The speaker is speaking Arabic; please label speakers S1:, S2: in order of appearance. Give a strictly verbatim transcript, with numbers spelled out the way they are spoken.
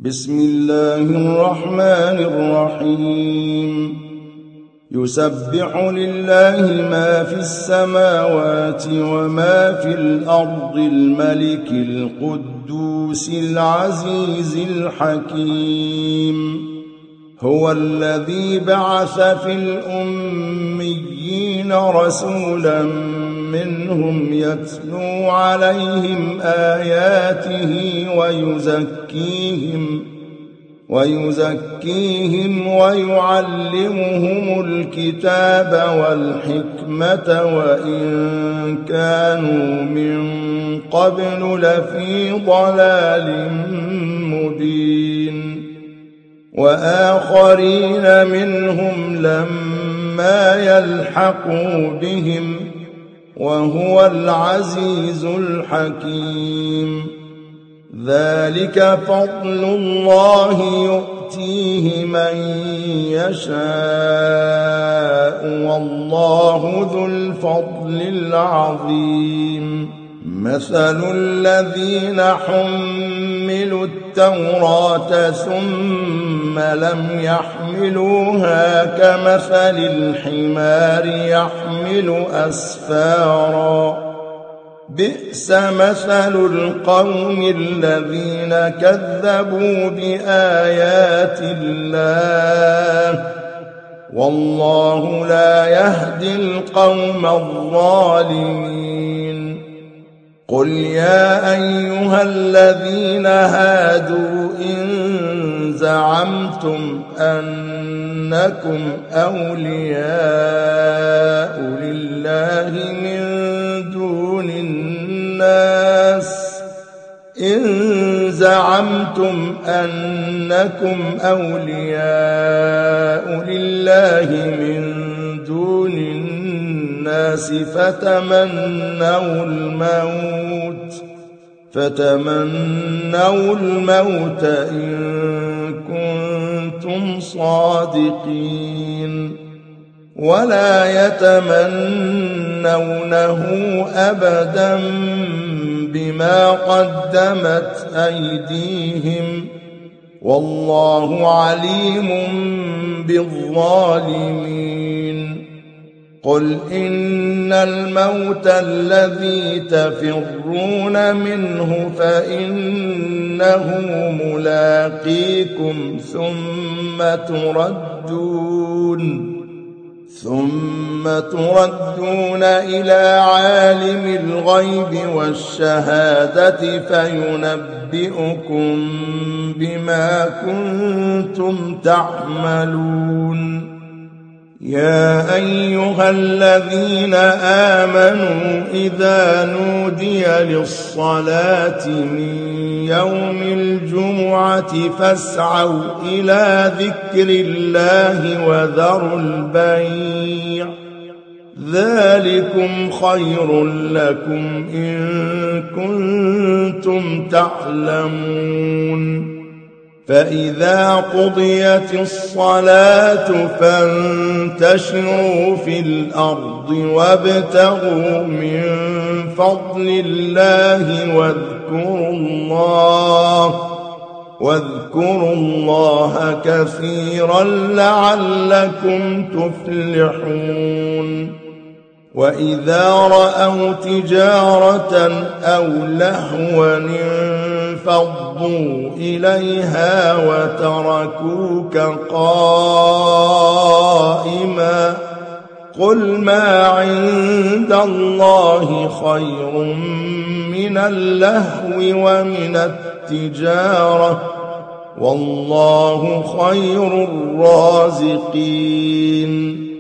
S1: بسم الله الرحمن الرحيم يسبح لله ما في السماوات وما في الأرض الملك القدوس العزيز الحكيم هو الذي بعث في الأميين رسولا منهم يتلو عليهم آياته ويزكيهم ويزكيهم ويعلمهم الكتاب والحكمة وإن كانوا من قبل لفي ضلال مبين وآخرين منهم لما يلحقوا بهم وهو العزيز الحكيم ذلك فضل الله يؤتيه من يشاء والله ذو الفضل العظيم مثل الذين حملوا التوراة ثم لم يحملوها كمثل الحمار يحمل أسفارا بئس مثل القوم الذين كذبوا بآيات الله والله لا يهدي القوم الظالمين قل يا أيها الذين هادوا إن زعمتم أنكم أولياء لله من دون الناس إن زعمتم أنكم أولياء لله من دون الناس فتمنوا الموت فتمنوا الموت إن كنتم صادقين ولا يتمنونه أبدا بما قدمت أيديهم والله عليم بالظالمين قل إن الموت الذي تفرون منه فإنه ملاقيكم ثم تردون ثم تردون إلى عالم الغيب والشهادة فينبئكم بما كنتم تعملون يا أيها الذين آمنوا إذا نودي للصلاة من يوم الجمعة فاسعوا إلى ذكر الله وذروا البيع ذلكم خير لكم إن كنتم تعلمون فإذا قضيت الصلاة فانتشروا في الأرض وابتغوا من فضل الله واذكروا الله واذكروا الله كثيرا لعلكم تفلحون وإذا رأوا تجارة أو لهوا انفضوا إليها وتركوك قائما قل ما عند الله خير من اللهو ومن التجارة والله خير الرازقين